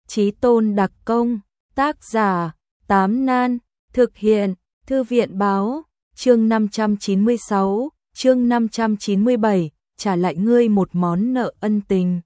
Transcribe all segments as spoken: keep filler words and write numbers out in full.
Chí tôn đặc công, tác giả, Tám Nan, thực hiện, Thư viện báo, chương năm trăm chín mươi sáu, chương năm trăm chín mươi bảy, trả lại ngươi một món nợ ân tình.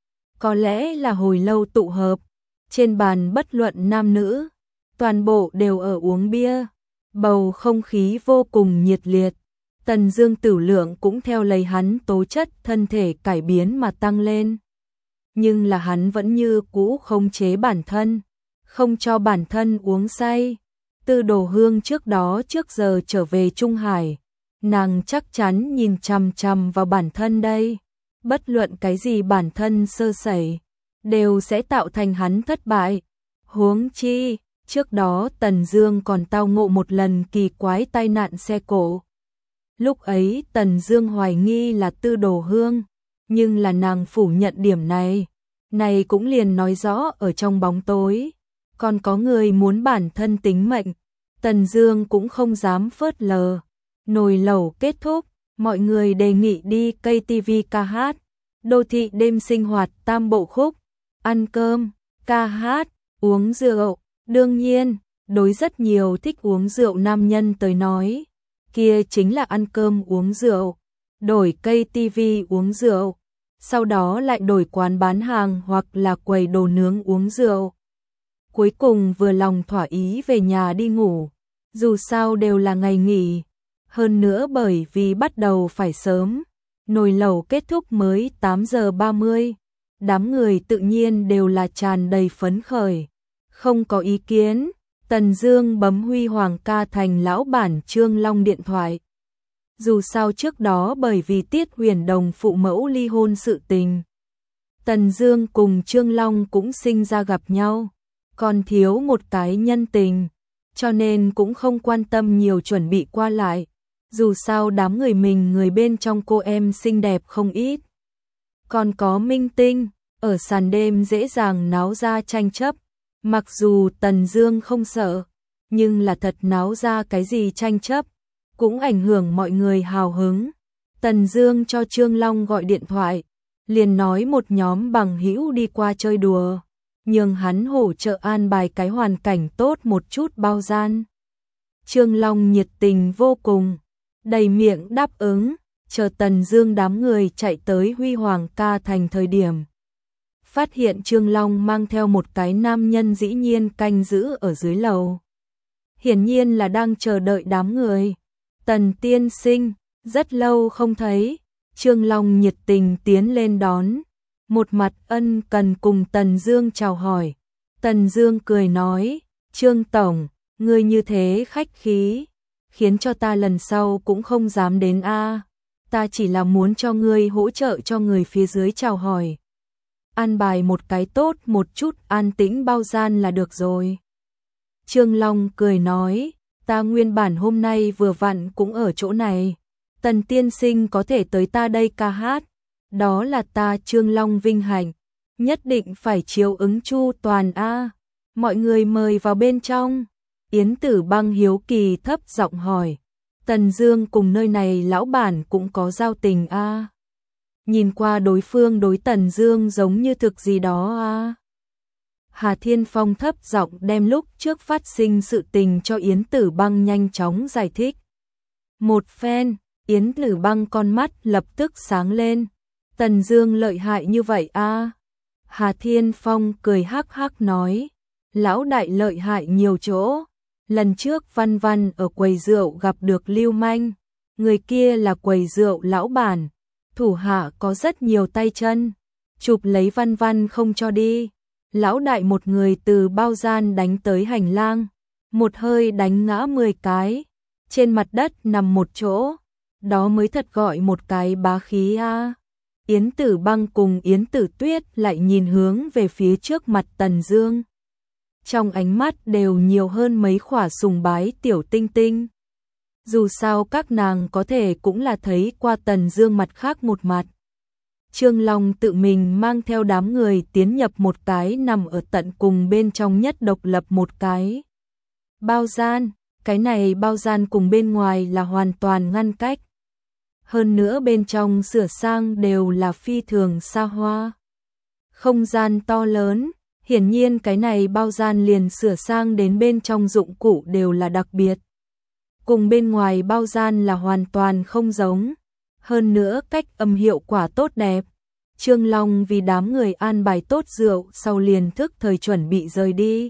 Có lẽ là hồi lâu tụ hợp, trên bàn bất luận nam nữ, toàn bộ đều ở uống bia, bầu không khí vô cùng nhiệt liệt. Tần Dương tử lượng cũng theo lấy hắn tố chất thân thể cải biến mà tăng lên. Nhưng là hắn vẫn như cũ khống chế bản thân, không cho bản thân uống say. Tư Đồ Hương trước đó trước giờ trở về Trung Hải, nàng chắc chắn nhìn chằm chằm vào bản thân đây. Bất luận cái gì bản thân sơ sẩy, đều sẽ tạo thành hắn thất bại. Huống chi, trước đó Tần Dương còn tao ngộ một lần kỳ quái tai nạn xe cộ. Lúc ấy Tần Dương hoài nghi là Tư Đồ Hương, nhưng là nàng phủ nhận điểm này. Này cũng liền nói rõ ở trong bóng tối, còn có người muốn bản thân tính mệnh. Tần Dương cũng không dám phớt lờ. Nồi lẩu kết thúc, mọi người đề nghị đi ca tê vê ca hát, đô thị đêm sinh hoạt tam bộ khúc, ăn cơm, ca hát, uống rượu. Đương nhiên, đối rất nhiều thích uống rượu nam nhân tới nói, kia chính là ăn cơm uống rượu, đổi ca tê vê uống rượu, sau đó lại đổi quán bán hàng hoặc là quầy đồ nướng uống rượu. Cuối cùng vừa lòng thỏa ý về nhà đi ngủ, dù sao đều là ngày nghỉ, hơn nữa bởi vì bắt đầu phải sớm, nồi lẩu kết thúc mới tám giờ ba mươi, đám người tự nhiên đều là tràn đầy phấn khởi, không có ý kiến. Tần Dương bấm Huy Hoàng ca thành lão bản Trương Long điện thoại. Dù sao trước đó bởi vì Tiết Huyền Đồng phụ mẫu ly hôn sự tình, Tần Dương cùng Trương Long cũng sinh ra gặp nhau, còn thiếu một cái nhân tình, cho nên cũng không quan tâm nhiều chuẩn bị qua lại. Dù sao đám người mình người bên trong cô em xinh đẹp không ít, còn có minh tinh, ở sàn đêm dễ dàng náo ra tranh chấp. Mặc dù Tần Dương không sợ, nhưng là thật náo ra cái gì tranh chấp, cũng ảnh hưởng mọi người hào hứng. Tần Dương cho Trương Long gọi điện thoại, liền nói một nhóm bằng hữu đi qua chơi đùa, nhường hắn hỗ trợ an bài cái hoàn cảnh tốt một chút bao gian. Trương Long nhiệt tình vô cùng, đầy miệng đáp ứng. Chờ Tần Dương đám người chạy tới Huy Hoàng ca thành thời điểm, phát hiện Trương Long mang theo một cái nam nhân dĩ nhiên canh giữ ở dưới lầu. Hiển nhiên là đang chờ đợi đám người. Tần tiên sinh, rất lâu không thấy. Trương Long nhiệt tình tiến lên đón, một mặt ân cần cùng Tần Dương chào hỏi. Tần Dương cười nói, Trương tổng, ngươi như thế khách khí, khiến cho ta lần sau cũng không dám đến a. Ta chỉ là muốn cho ngươi hỗ trợ cho người phía dưới chào hỏi, an bài một cái tốt một chút an tĩnh bao gian là được rồi. Trương Long cười nói, ta nguyên bản hôm nay vừa vặn cũng ở chỗ này, Tần tiên sinh có thể tới ta đây ca hát, đó là ta Trương Long vinh hạnh, nhất định phải chiếu ứng chu toàn a. Mọi người mời vào bên trong. Yến Tử Băng hiếu kỳ thấp giọng hỏi, Tần Dương cùng nơi này lão bản cũng có giao tình a. Nhìn qua đối phương đối Tần Dương giống như thực gì đó a. Hà Thiên Phong thấp giọng đem lúc trước phát sinh sự tình cho Yến Tử Băng nhanh chóng giải thích. Một phen, Yến Tử Băng con mắt lập tức sáng lên. Tần Dương lợi hại như vậy a? Hà Thiên Phong cười hắc hắc nói, lão đại lợi hại nhiều chỗ. Lần trước Văn Văn ở quầy rượu gặp được Lưu Manh, người kia là quầy rượu lão bản, thủ hạ có rất nhiều tay chân, chụp lấy Văn Văn không cho đi. Lão đại một người từ bao gian đánh tới hành lang, một hơi đánh ngã mười cái, trên mặt đất nằm một chỗ, đó mới thật gọi một cái bá khí a. Yến Tử Băng cùng Yến Tử Tuyết lại nhìn hướng về phía trước mặt Tần Dương, trong ánh mắt đều nhiều hơn mấy khỏa sùng bái tiểu tinh tinh. Dù sao các nàng có thể cũng là thấy qua Tần Dương mặt khác một mặt. Trương Long tự mình mang theo đám người tiến nhập một cái nằm ở tận cùng bên trong nhất độc lập một cái bao gian, cái này bao gian cùng bên ngoài là hoàn toàn ngăn cách. Hơn nữa bên trong sửa sang đều là phi thường xa hoa. Không gian to lớn, Hiển nhiên cái này bao gian liền sửa sang đến bên trong dụng cụ đều là đặc biệt. Cùng bên ngoài bao gian là hoàn toàn không giống. Hơn nữa cách âm hiệu quả tốt đẹp. Trương Long vì đám người an bài tốt rượu sau liền thức thời chuẩn bị rời đi.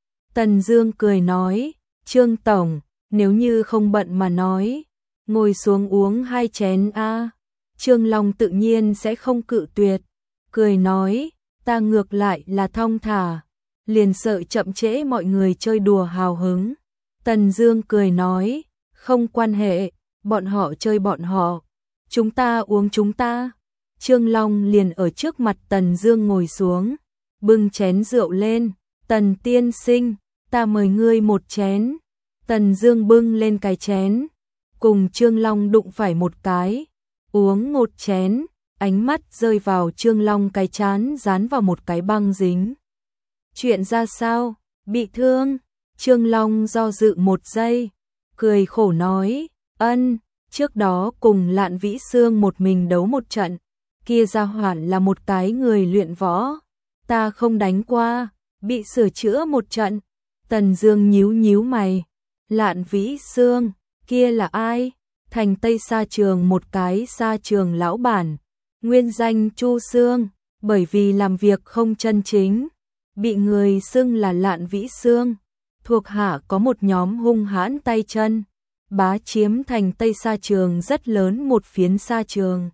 Tần Dương cười nói, Trương Tổng, nếu như không bận mà nói, ngồi xuống uống hai chén a. Trương Long tự nhiên sẽ không cự tuyệt, cười nói, ta ngược lại là thong thả, liền sợ chậm trễ mọi người chơi đùa hào hứng. Tần Dương cười nói, không quan hệ, bọn họ chơi bọn họ, chúng ta uống chúng ta. Trương Long liền ở trước mặt Tần Dương ngồi xuống, bưng chén rượu lên, Tần tiên sinh, ta mời ngươi một chén. Tần Dương bưng lên cái chén, cùng Trương Long đụng phải một cái, uống một chén, ánh mắt rơi vào Trương Long cái trán dán vào một cái băng dính. Chuyện ra sao? Bị thương? Trương Long do dự một giây, cười khổ nói, ân, trước đó cùng Lạn Vĩ Xương một mình đấu một trận, kia ra hoản là một cái người luyện võ, ta không đánh qua, bị sửa chữa một trận. Tần Dương nhíu nhíu mày, Lạn Vĩ Xương, kia là ai? Thành Tây Sa Trường một cái sa trường lão bản, nguyên danh Chu Xương, bởi vì làm việc không chân chính, bị người xưng là Lạn Vĩ Xương. Thuộc hạ có một nhóm hung hãn tay chân, bá chiếm Thành Tây Sa Trường rất lớn một phiến sa trường.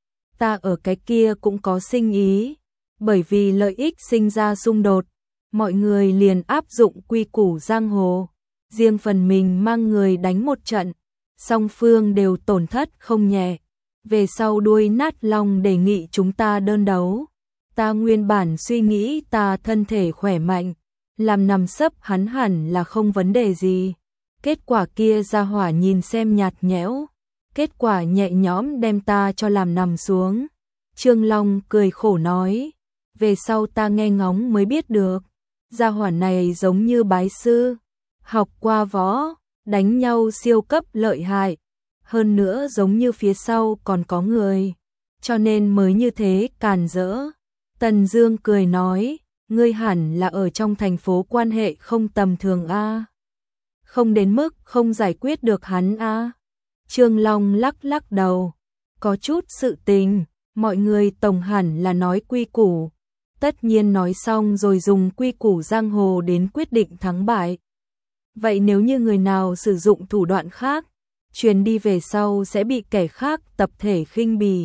Ta ở cái kia cũng có sinh ý, bởi vì lợi ích sinh ra xung đột, mọi người liền áp dụng quy củ giang hồ, riêng phần mình mang người đánh một trận, song phương đều tổn thất không nhẹ. Về sau đuôi nát long đề nghị chúng ta đơn đấu. Ta nguyên bản suy nghĩ ta thân thể khỏe mạnh, làm nằm sấp hắn hẳn là không vấn đề gì. Kết quả kia ra hỏa nhìn xem nhạt nhẽo, kết quả nhẹ nhõm đem ta cho làm nằm xuống. Trương Long cười khổ nói, về sau ta nghe ngóng mới biết được, gia hỏa này giống như bái sư, học qua võ, đánh nhau siêu cấp lợi hại, hơn nữa giống như phía sau còn có người, cho nên mới như thế càn rỡ. Tần Dương cười nói, ngươi hẳn là ở trong thành phố quan hệ không tầm thường a, không đến mức không giải quyết được hắn a. Trương Long lắc lắc đầu, có chút sự tình, mọi người tổng hẳn là nói quy củ, tất nhiên nói xong rồi dùng quy củ giang hồ đến quyết định thắng bại. Vậy nếu như người nào sử dụng thủ đoạn khác, truyền đi về sau sẽ bị kẻ khác tập thể khinh bỉ.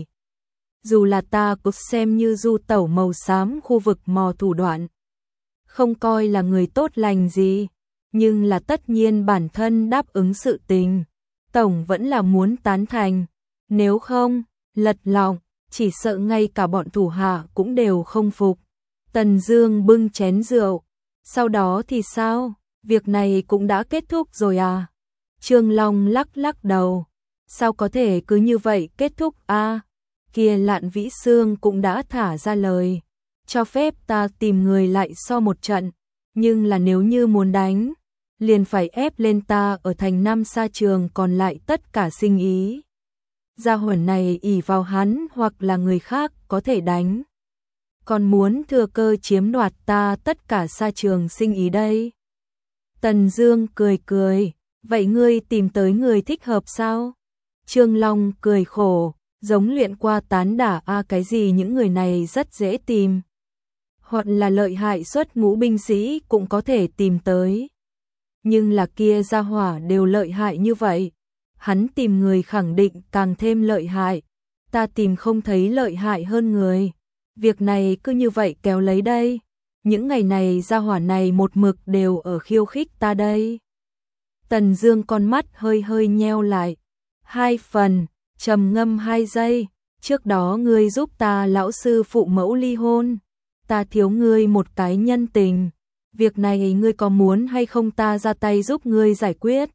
Dù là ta cũng xem như du tẩu màu xám khu vực mò thủ đoạn, không coi là người tốt lành gì, nhưng là tất nhiên bản thân đáp ứng sự tình, tổng vẫn là muốn tán thành, nếu không, lật lọng, chỉ sợ ngay cả bọn thủ hạ cũng đều không phục. Tần Dương bưng chén rượu, sau đó thì sao, việc này cũng đã kết thúc rồi à? Trương Long lắc lắc đầu, sao có thể cứ như vậy kết thúc a? À? Kia Lạn Vĩ Xương cũng đã thả ra lời, cho phép ta tìm người lại so một trận, nhưng là nếu như muốn đánh, liền phải ép lên ta ở thành Nam Sa Trường còn lại tất cả sinh ý. Gia hỏa này ỷ vào hắn hoặc là người khác có thể đánh, còn muốn thừa cơ chiếm đoạt ta tất cả sa trường sinh ý đây. Tần Dương cười cười, vậy ngươi tìm tới người thích hợp sao? Trương Long cười khổ, giống luyện qua tán đả a à, cái gì những người này rất dễ tìm, hoặc là lợi hại xuất ngũ binh sĩ cũng có thể tìm tới. Nhưng là kia gia hỏa đều lợi hại như vậy, hắn tìm người khẳng định càng thêm lợi hại, ta tìm không thấy lợi hại hơn người. Việc này cứ như vậy kéo lấy đây, những ngày này gia hỏa này một mực đều ở khiêu khích ta đây. Tần Dương con mắt hơi hơi nheo lại, hai phần, trầm ngâm hai giây, trước đó ngươi giúp ta lão sư phụ mẫu ly hôn, ta thiếu ngươi một cái nhân tình, việc này ngươi có muốn hay không ta ra tay giúp ngươi giải quyết?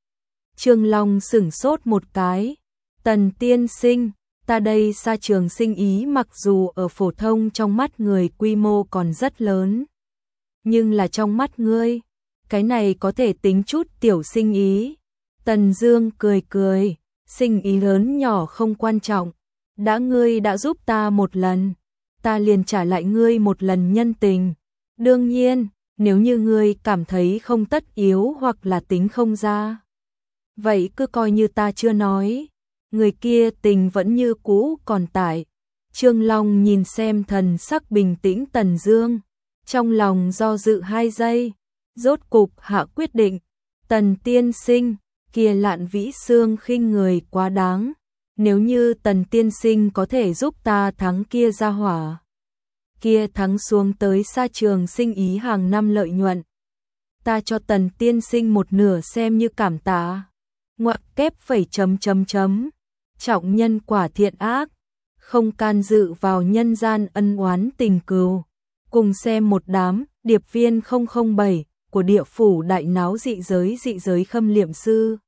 Trương Long sửng sốt một cái, Tần tiên sinh, ta đây sa trường sinh ý mặc dù ở phổ thông trong mắt người quy mô còn rất lớn, nhưng là trong mắt ngươi, cái này có thể tính chút tiểu sinh ý. Tần Dương cười cười, sinh ý lớn nhỏ không quan trọng, đã ngươi đã giúp ta một lần, ta liền trả lại ngươi một lần nhân tình, Đương nhiên, nếu như ngươi cảm thấy không tất yếu hoặc là tính không ra, vậy cứ coi như ta chưa nói. Người kia tình vẫn như cũ còn tại. Trương Long nhìn xem thần sắc bình tĩnh Tần Dương, trong lòng do dự hai giây, rốt cục hạ quyết định. Tần tiên sinh, kia Lạn Vĩ Xương khinh người quá đáng. Nếu như Tần tiên sinh có thể giúp ta thắng kia ra hỏa, kia thắng xuống tới xa trường sinh ý hàng năm lợi nhuận, ta cho Tần tiên sinh một nửa xem như cảm tạ. Ngoặc kép phẩy chấm chấm chấm. Trọng nhân quả thiện ác, không can dự vào nhân gian ân oán tình cừu. Cùng xem một đám điệp viên không không bảy của địa phủ đại náo dị giới dị giới khâm liệm sư.